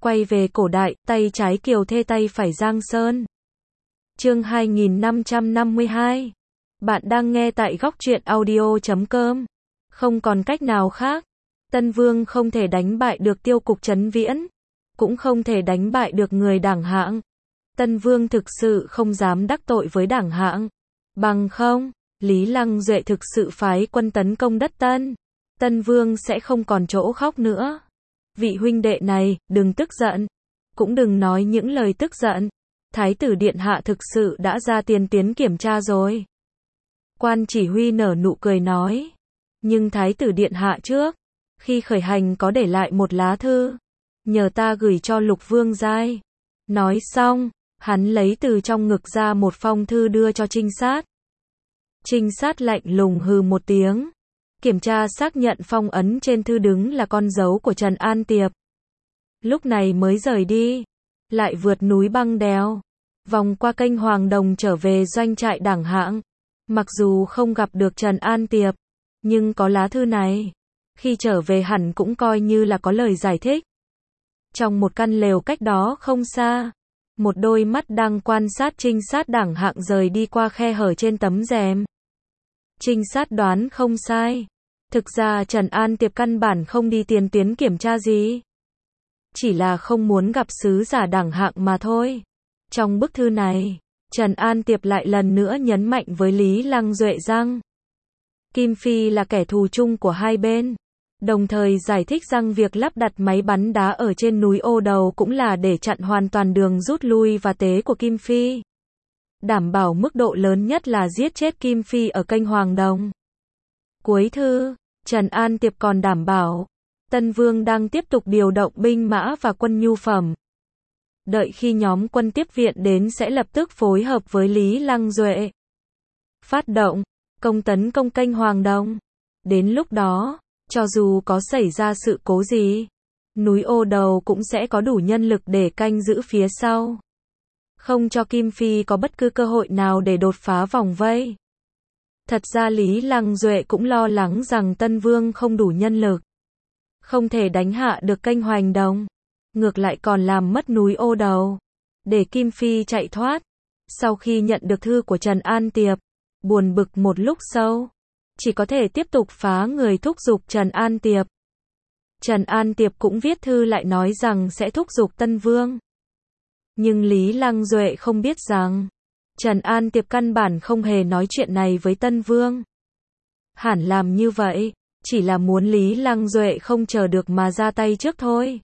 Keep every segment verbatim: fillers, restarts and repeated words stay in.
Quay về cổ đại, tay trái Kiều Thê tay phải Giang Sơn. Chương hai nghìn năm trăm năm mươi hai. Bạn đang nghe tại góc truyện audio chấm com. Không còn cách nào khác. Tân Vương không thể đánh bại được Tiêu Cục Trấn Viễn, cũng không thể đánh bại được người Đảng Hạng. Tân Vương thực sự không dám đắc tội với Đảng Hạng. Bằng không, Lý Lăng Duệ thực sự phái quân tấn công đất Tân. Tân Vương sẽ không còn chỗ khóc nữa. Vị huynh đệ này, đừng tức giận. Cũng đừng nói những lời tức giận. Thái tử Điện Hạ thực sự đã ra tiền tiến kiểm tra rồi. Quan chỉ huy nở nụ cười nói. Nhưng Thái tử Điện Hạ trước, khi khởi hành có để lại một lá thư. Nhờ ta gửi cho Lục Vương Giai. Nói xong, hắn lấy từ trong ngực ra một phong thư đưa cho trinh sát. Trinh sát lạnh lùng hừ một tiếng. Kiểm tra xác nhận phong ấn trên thư đứng là con dấu của Trần An Tiệp. Lúc này mới rời đi. Lại vượt núi băng đèo. Vòng qua kênh Hoàng Đồng trở về doanh trại Đảng Hạng. Mặc dù không gặp được Trần An Tiệp, nhưng có lá thư này. Khi trở về hẳn cũng coi như là có lời giải thích. Trong một căn lều cách đó không xa, một đôi mắt đang quan sát trinh sát Đảng Hạng rời đi qua khe hở trên tấm rèm. Trinh sát đoán không sai. Thực ra Trần An Tiệp căn bản không đi tiền tuyến kiểm tra gì. Chỉ là không muốn gặp sứ giả Đảng Hạng mà thôi. Trong bức thư này, Trần An Tiệp lại lần nữa nhấn mạnh với Lý Lăng Duệ rằng Kim Phi là kẻ thù chung của hai bên. Đồng thời giải thích rằng việc lắp đặt máy bắn đá ở trên núi Ô Đầu cũng là để chặn hoàn toàn đường rút lui và tế của Kim Phi. Đảm bảo mức độ lớn nhất là giết chết Kim Phi ở kênh Hoàng Đồng. Cuối thư, Trần An Tiệp còn đảm bảo, Tân Vương đang tiếp tục điều động binh mã và quân nhu phẩm. Đợi khi nhóm quân tiếp viện đến sẽ lập tức phối hợp với Lý Lăng Duệ. Phát động, công tấn công kênh Hoàng Đồng. Đến lúc đó, cho dù có xảy ra sự cố gì, núi Ô Đầu cũng sẽ có đủ nhân lực để canh giữ phía sau. Không cho Kim Phi có bất cứ cơ hội nào để đột phá vòng vây. Thật ra Lý Lăng Duệ cũng lo lắng rằng Tân Vương không đủ nhân lực. Không thể đánh hạ được kênh Hoành Đồng. Ngược lại còn làm mất núi Ô Đầu. Để Kim Phi chạy thoát. Sau khi nhận được thư của Trần An Tiệp, buồn bực một lúc sâu, chỉ có thể tiếp tục phá người thúc giục Trần An Tiệp. Trần An Tiệp cũng viết thư lại nói rằng sẽ thúc giục Tân Vương. Nhưng Lý Lăng Duệ không biết rằng Trần An Tiệp căn bản không hề nói chuyện này với Tân Vương. Hẳn làm như vậy, chỉ là muốn Lý Lăng Duệ không chờ được mà ra tay trước thôi.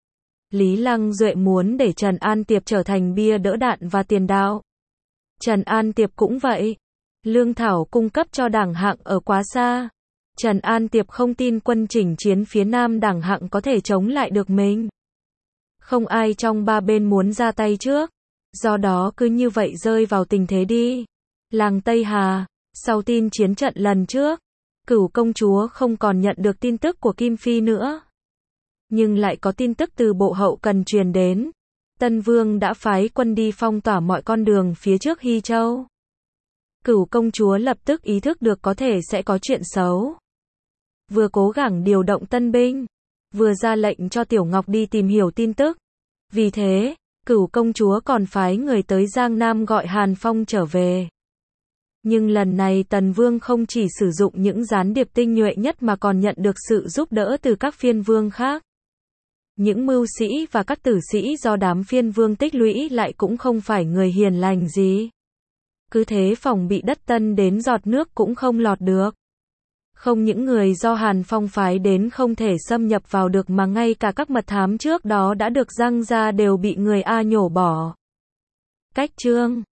Lý Lăng Duệ muốn để Trần An Tiệp trở thành bia đỡ đạn và tiền đạo. Trần An Tiệp cũng vậy. Lương thảo cung cấp cho Đảng Hạng ở quá xa. Trần An Tiệp không tin quân chỉnh chiến phía Nam Đảng Hạng có thể chống lại được mình. Không ai trong ba bên muốn ra tay trước. Do đó cứ như vậy rơi vào tình thế đi. Làng Tây Hà, sau tin chiến trận lần trước, Cửu công chúa không còn nhận được tin tức của Kim Phi nữa. Nhưng lại có tin tức từ bộ hậu cần truyền đến. Tân Vương đã phái quân đi phong tỏa mọi con đường phía trước Hy Châu. Cửu công chúa lập tức ý thức được có thể sẽ có chuyện xấu. Vừa cố gắng điều động tân binh, vừa ra lệnh cho Tiểu Ngọc đi tìm hiểu tin tức. Vì thế, Cửu công chúa còn phái người tới Giang Nam gọi Hàn Phong trở về. Nhưng lần này Tần Vương không chỉ sử dụng những gián điệp tinh nhuệ nhất mà còn nhận được sự giúp đỡ từ các phiên vương khác. Những mưu sĩ và các tử sĩ do đám phiên vương tích lũy lại cũng không phải người hiền lành gì. Cứ thế phòng bị đất Tân đến giọt nước cũng không lọt được. Không những người do Hàn Phong phái đến không thể xâm nhập vào được mà ngay cả các mật thám trước đó đã được răng ra đều bị người A nhổ bỏ. Cách chương